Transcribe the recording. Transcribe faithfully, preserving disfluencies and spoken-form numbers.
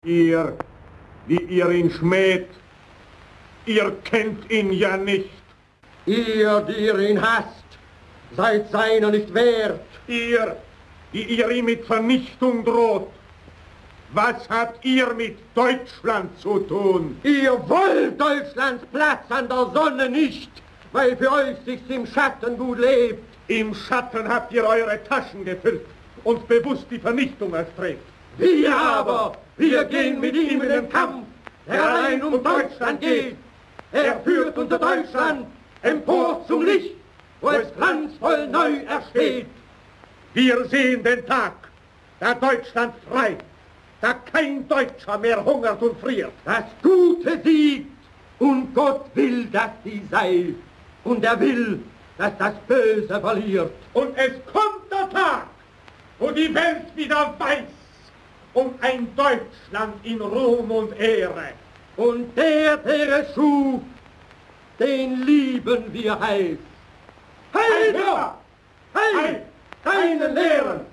Ihr, die ihr ihn schmäht, ihr kennt ihn ja nicht. Ihr, die ihr ihn hasst, seid seiner nicht wert. Ihr, die ihr ihm mit Vernichtung droht, was habt ihr mit Deutschland zu tun? Ihr wollt Deutschlands Platz an der Sonne nicht, weil für euch sich's im Schatten gut lebt. Im Schatten habt ihr eure Taschen gefüllt und bewusst die Vernichtung erstrebt. Wir aber, wir gehen mit ihm in den Kampf, der allein um Deutschland geht. Er führt unser Deutschland empor zum Licht, wo es glanzvoll neu ersteht. Wir sehen den Tag, da Deutschland frei, da kein Deutscher mehr hungert und friert. Das Gute siegt und Gott will, dass sie sei. Und er will, dass das Böse verliert. Und es kommt der Tag, wo die Welt wieder weiß um ein Deutschland in Ruhm und Ehre. Und der, der es schuf, den lieben wir heiß. Heil! Heil! Heil! Deinen Lehren!